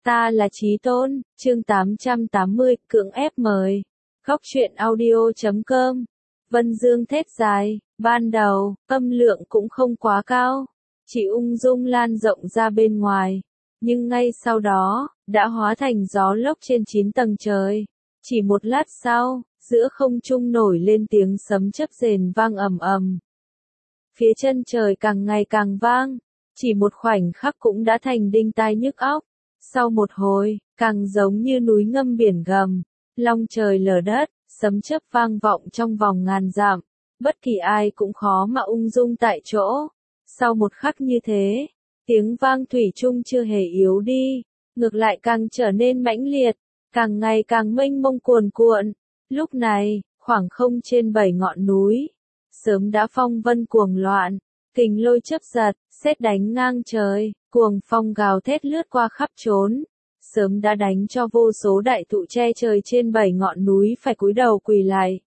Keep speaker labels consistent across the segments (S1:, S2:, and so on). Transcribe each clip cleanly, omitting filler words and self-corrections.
S1: Ta là Chí Tôn, chương 880, cưỡng ép mời. Góc truyện audio.com. Vân Dương thét dài, ban đầu, âm lượng cũng không quá cao, chỉ ung dung lan rộng ra bên ngoài. Nhưng ngay sau đó, đã hóa thành gió lốc trên 9 tầng trời. Chỉ một lát sau, giữa không trung nổi lên tiếng sấm chớp rền vang ầm ầm. Phía chân trời càng ngày càng vang, chỉ một khoảnh khắc cũng đã thành đinh tai nhức óc. Sau một hồi, càng giống như núi ngâm biển gầm, long trời lở đất, sấm chớp vang vọng trong vòng ngàn dặm, bất kỳ ai cũng khó mà ung dung tại chỗ. Sau một khắc như thế, tiếng vang thủy chung chưa hề yếu đi, ngược lại càng trở nên mãnh liệt, càng ngày càng mênh mông cuồn cuộn. Lúc này, khoảng không trên 7 ngọn núi, sớm đã phong vân cuồng loạn, kình lôi chớp giật, sét đánh ngang trời, cuồng phong gào thét lướt qua khắp chốn, sớm đã đánh cho vô số đại thụ che trời trên 7 ngọn núi phải cúi đầu quỳ lại.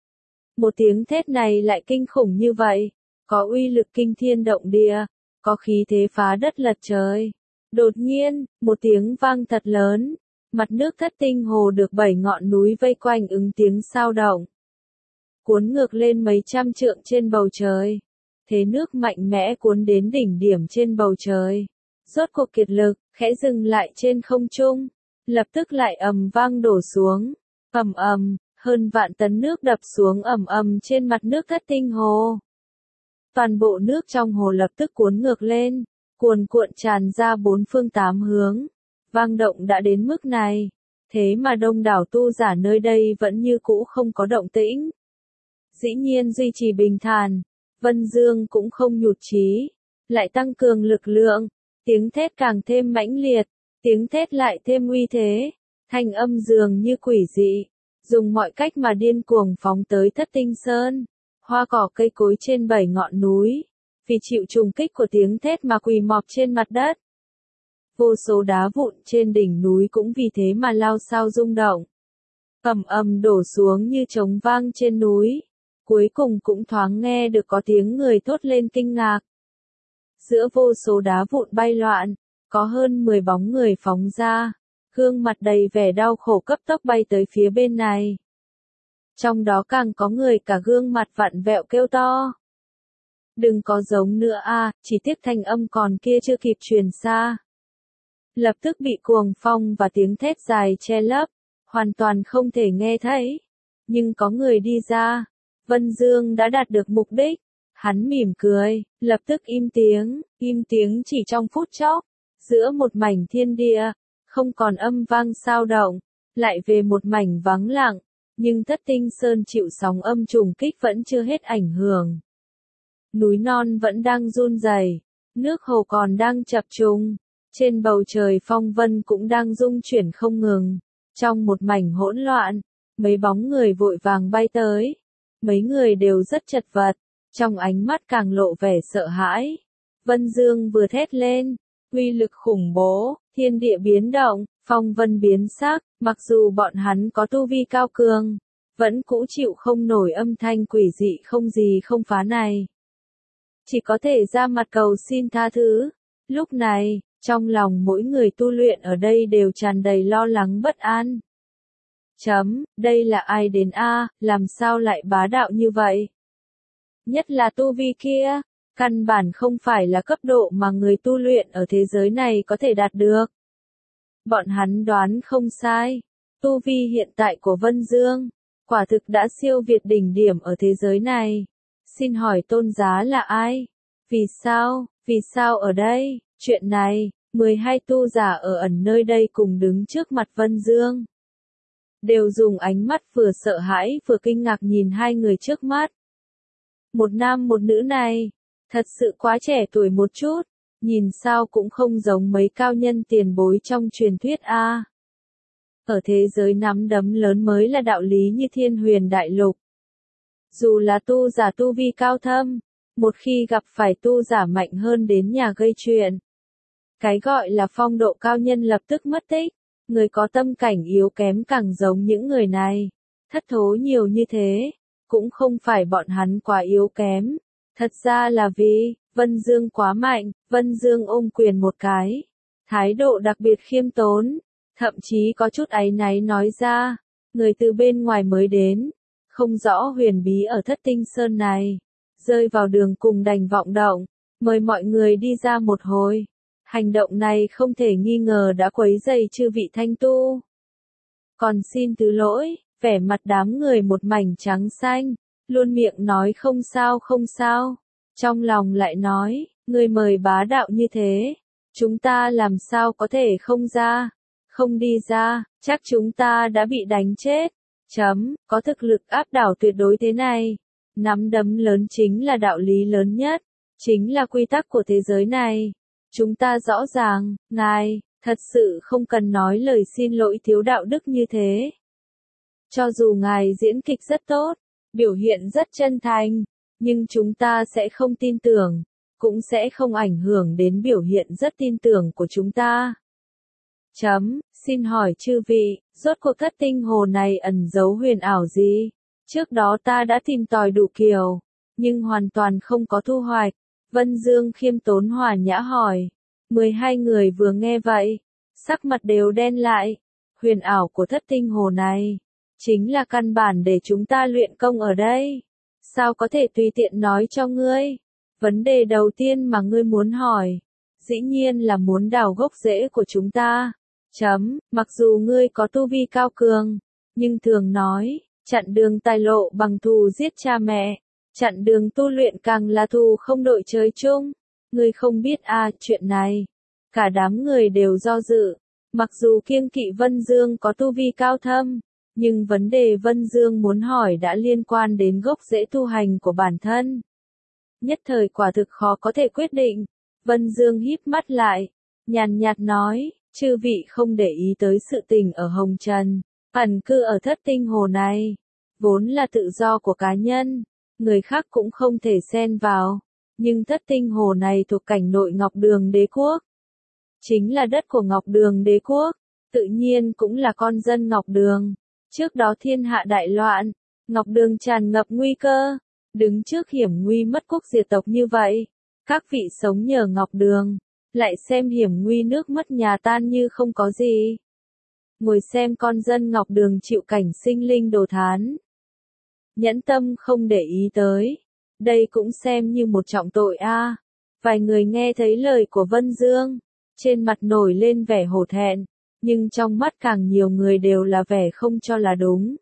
S1: Một tiếng thét này lại kinh khủng như vậy, có uy lực kinh thiên động địa, có khí thế phá đất lật trời. Đột nhiên, một tiếng vang thật lớn, mặt nước Thất Tinh Hồ được 7 ngọn núi vây quanh ứng tiếng sao động, cuốn ngược lên mấy trăm trượng trên bầu trời. Thế nước mạnh mẽ cuốn đến đỉnh điểm trên bầu trời, rốt cuộc kiệt lực, khẽ dừng lại trên không trung, lập tức lại ầm vang đổ xuống, ầm ầm, hơn vạn tấn nước đập xuống ầm ầm trên mặt nước Thất Tinh Hồ. Toàn bộ nước trong hồ lập tức cuốn ngược lên, cuồn cuộn tràn ra bốn phương tám hướng. Vang động đã đến mức này, thế mà đông đảo tu giả nơi đây vẫn như cũ không có động tĩnh. Dĩ nhiên duy trì bình thản, Vân Dương cũng không nhụt chí, lại tăng cường lực lượng, tiếng thét càng thêm mãnh liệt, tiếng thét lại thêm uy thế, thanh âm dường như quỷ dị, dùng mọi cách mà điên cuồng phóng tới Thất Tinh Sơn. Hoa cỏ cây cối trên 7 ngọn núi, vì chịu trùng kích của tiếng thét mà quỳ mọp trên mặt đất. Vô số đá vụn trên đỉnh núi cũng vì thế mà lao xao rung động, ầm ầm đổ xuống như trống vang trên núi. Cuối cùng cũng thoáng nghe được có tiếng người thốt lên kinh ngạc. Giữa vô số đá vụn bay loạn, có hơn 10 bóng người phóng ra, gương mặt đầy vẻ đau khổ cấp tốc bay tới phía bên này. Trong đó càng có người cả gương mặt vặn vẹo kêu to. Đừng có giống nữa a, chỉ tiếc thanh âm còn kia chưa kịp truyền xa. Lập tức bị cuồng phong và tiếng thét dài che lấp, hoàn toàn không thể nghe thấy. Nhưng có người đi ra. Vân Dương đã đạt được mục đích, hắn mỉm cười, lập tức im tiếng chỉ trong phút chốc, giữa một mảnh thiên địa, không còn âm vang sao động, lại về một mảnh vắng lặng, nhưng Thất Tinh Sơn chịu sóng âm trùng kích vẫn chưa hết ảnh hưởng. Núi non vẫn đang run rẩy, nước hồ còn đang chập trùng, trên bầu trời phong vân cũng đang rung chuyển không ngừng, trong một mảnh hỗn loạn, mấy bóng người vội vàng bay tới. Mấy người đều rất chật vật, trong ánh mắt càng lộ vẻ sợ hãi. Vân Dương vừa thét lên, uy lực khủng bố, thiên địa biến động, phong vân biến sắc, mặc dù bọn hắn có tu vi cao cường, vẫn cũ chịu không nổi âm thanh quỷ dị không gì không phá này. Chỉ có thể ra mặt cầu xin tha thứ. Lúc này, trong lòng mỗi người tu luyện ở đây đều tràn đầy lo lắng bất an. Đây là ai đến a, làm sao lại bá đạo như vậy? Nhất là tu vi kia, căn bản không phải là cấp độ mà người tu luyện ở thế giới này có thể đạt được. Bọn hắn đoán không sai, tu vi hiện tại của Vân Dương, quả thực đã siêu việt đỉnh điểm ở thế giới này. Xin hỏi tôn giá là ai? Vì sao ở đây? Chuyện này, 12 tu giả ở ẩn nơi đây cùng đứng trước mặt Vân Dương. Đều dùng ánh mắt vừa sợ hãi vừa kinh ngạc nhìn hai người trước mắt. Một nam một nữ này, thật sự quá trẻ tuổi một chút, nhìn sao cũng không giống mấy cao nhân tiền bối trong truyền thuyết a. Ở thế giới nắm đấm lớn mới là đạo lý như Thiên Huyền Đại Lục. Dù là tu giả tu vi cao thâm, một khi gặp phải tu giả mạnh hơn đến nhà gây chuyện, cái gọi là phong độ cao nhân lập tức mất tích. Người có tâm cảnh yếu kém càng giống những người này. Thất thố nhiều như thế, cũng không phải bọn hắn quá yếu kém. Thật ra là vì, Vân Dương quá mạnh, Vân Dương ôm quyền một cái. thái độ đặc biệt khiêm tốn, thậm chí có chút áy náy nói ra, người từ bên ngoài mới đến, không rõ huyền bí ở Thất Tinh Sơn này, rơi vào đường cùng đành vọng động, mời mọi người đi ra một hồi. Hành động này không thể nghi ngờ đã quấy rầy chư vị thanh tu. Còn xin thứ lỗi, vẻ mặt đám người một mảnh trắng xanh, luôn miệng nói không sao không sao, trong lòng lại nói, người mời bá đạo như thế, chúng ta làm sao có thể không ra, không đi ra, chắc chúng ta đã bị đánh chết. Có thực lực áp đảo tuyệt đối thế này, nắm đấm lớn chính là đạo lý lớn nhất, chính là quy tắc của thế giới này. Chúng ta rõ ràng, ngài, thật sự không cần nói lời xin lỗi thiếu đạo đức như thế. Cho dù ngài diễn kịch rất tốt, biểu hiện rất chân thành, nhưng chúng ta sẽ không tin tưởng, cũng sẽ không ảnh hưởng đến biểu hiện rất tin tưởng của chúng ta. Xin hỏi chư vị, rốt cuộc Thất Tinh Hồ này ẩn giấu huyền ảo gì? Trước đó ta đã tìm tòi đủ kiểu, nhưng hoàn toàn không có thu hoạch. Vân Dương khiêm tốn hòa nhã hỏi. 12 người vừa nghe vậy, sắc mặt đều đen lại. Huyền ảo của Thất Tinh Hồ này, chính là căn bản để chúng ta luyện công ở đây. Sao có thể tùy tiện nói cho ngươi? Vấn đề đầu tiên mà ngươi muốn hỏi, dĩ nhiên là muốn đào gốc rễ của chúng ta. Mặc dù ngươi có tu vi cao cường, nhưng thường nói, chặn đường tài lộ bằng thù giết cha mẹ, chặn đường tu luyện càng là thù không đội trời chung. Ngươi không biết chuyện này. Cả đám người đều do dự, mặc dù kiêng kỵ Vân Dương có tu vi cao thâm, nhưng vấn đề Vân Dương muốn hỏi đã liên quan đến gốc rễ tu hành của bản thân. Nhất thời quả thực khó có thể quyết định. Vân Dương híp mắt lại, nhàn nhạt nói, chư vị không để ý tới sự tình ở Hồng Trần, ẩn cư ở Thất Tinh Hồ này, vốn là tự do của cá nhân, người khác cũng không thể xen vào, nhưng Thất Tinh Hồ này thuộc cảnh nội Ngọc Đường Đế Quốc, chính là đất của Ngọc Đường Đế Quốc, tự nhiên cũng là con dân Ngọc Đường. Trước đó thiên hạ đại loạn, Ngọc Đường tràn ngập nguy cơ, đứng trước hiểm nguy mất quốc diệt tộc như vậy, các vị sống nhờ Ngọc Đường, lại xem hiểm nguy nước mất nhà tan như không có gì. Ngồi xem con dân Ngọc Đường chịu cảnh sinh linh đồ thán. Nhẫn tâm không để ý tới. Đây cũng xem như một trọng tội a. Vài người nghe thấy lời của Vân Dương, trên mặt nổi lên vẻ hổ thẹn, nhưng trong mắt càng nhiều người đều là vẻ không cho là đúng.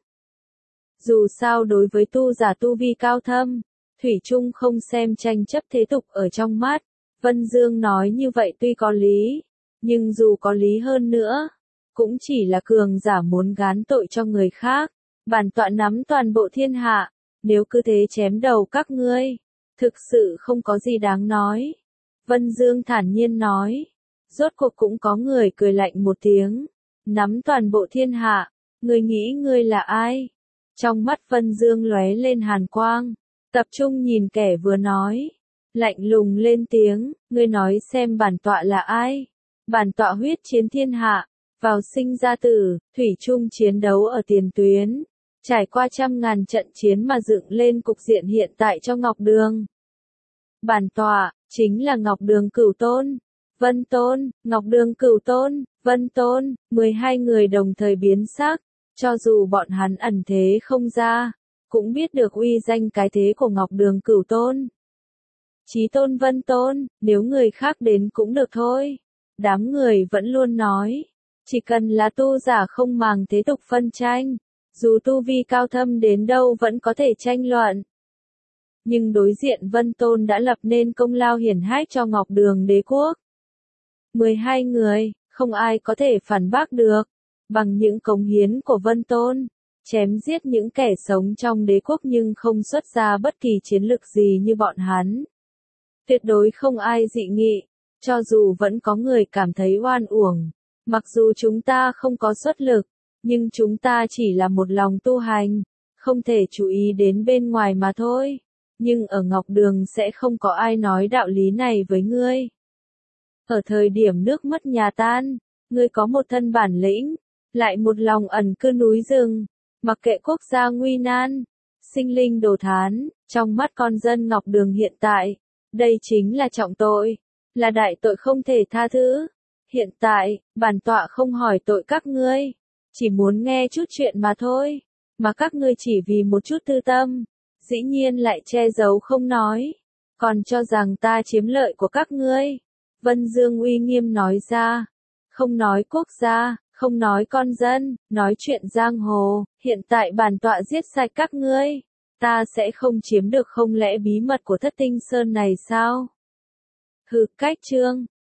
S1: Dù sao đối với tu giả tu vi cao thâm, thủy chung không xem tranh chấp thế tục ở trong mắt. Vân Dương nói như vậy tuy có lý, nhưng dù có lý hơn nữa, cũng chỉ là cường giả muốn gán tội cho người khác. Bản tọa nắm toàn bộ thiên hạ, nếu cứ thế chém đầu các ngươi, thực sự không có gì đáng nói. Vân Dương thản nhiên nói, rốt cuộc cũng có người cười lạnh một tiếng, nắm toàn bộ thiên hạ, ngươi nghĩ ngươi là ai? Trong mắt Vân Dương lóe lên hàn quang, tập trung nhìn kẻ vừa nói. Lạnh lùng lên tiếng, ngươi nói xem bản tọa là ai? Bản tọa huyết chiến thiên hạ, vào sinh ra tử, thủy chung chiến đấu ở tiền tuyến, trải qua trăm ngàn trận chiến mà dựng lên cục diện hiện tại cho Ngọc Đường. Bản tọa, chính là Ngọc Đường Cửu Tôn, Vân Tôn, Ngọc Đường Cửu Tôn, Vân Tôn, 12 người đồng thời biến sắc, cho dù bọn hắn ẩn thế không ra, cũng biết được uy danh cái thế của Ngọc Đường Cửu Tôn. Chí Tôn Vân Tôn, nếu người khác đến cũng được thôi. Đám người vẫn luôn nói, chỉ cần là tu giả không màng thế tục phân tranh, dù tu vi cao thâm đến đâu vẫn có thể tranh luận. Nhưng đối diện Vân Tôn đã lập nên công lao hiển hách cho Ngọc Đường Đế Quốc. 12 người, không ai có thể phản bác được, bằng những cống hiến của Vân Tôn, chém giết những kẻ sống trong đế quốc nhưng không xuất ra bất kỳ chiến lực gì như bọn hắn. Tuyệt đối không ai dị nghị, cho dù vẫn có người cảm thấy oan uổng, mặc dù chúng ta không có xuất lực, nhưng chúng ta chỉ là một lòng tu hành, không thể chú ý đến bên ngoài mà thôi. Nhưng ở Ngọc Đường sẽ không có ai nói đạo lý này với ngươi. Ở thời điểm nước mất nhà tan, ngươi có một thân bản lĩnh, lại một lòng ẩn cư núi rừng, mặc kệ quốc gia nguy nan, sinh linh đồ thán, trong mắt con dân Ngọc Đường hiện tại, đây chính là trọng tội, là đại tội không thể tha thứ. Hiện tại, bản tọa không hỏi tội các ngươi, chỉ muốn nghe chút chuyện mà thôi, mà các ngươi chỉ vì một chút tư tâm, dĩ nhiên lại che giấu không nói, còn cho rằng ta chiếm lợi của các ngươi. Vân Dương uy nghiêm nói ra, không nói quốc gia, không nói con dân, nói chuyện giang hồ, hiện tại bản tọa giết sạch các ngươi, ta sẽ không chiếm được không lẽ bí mật của Thất Tinh Sơn này sao? Hừ, cách trương,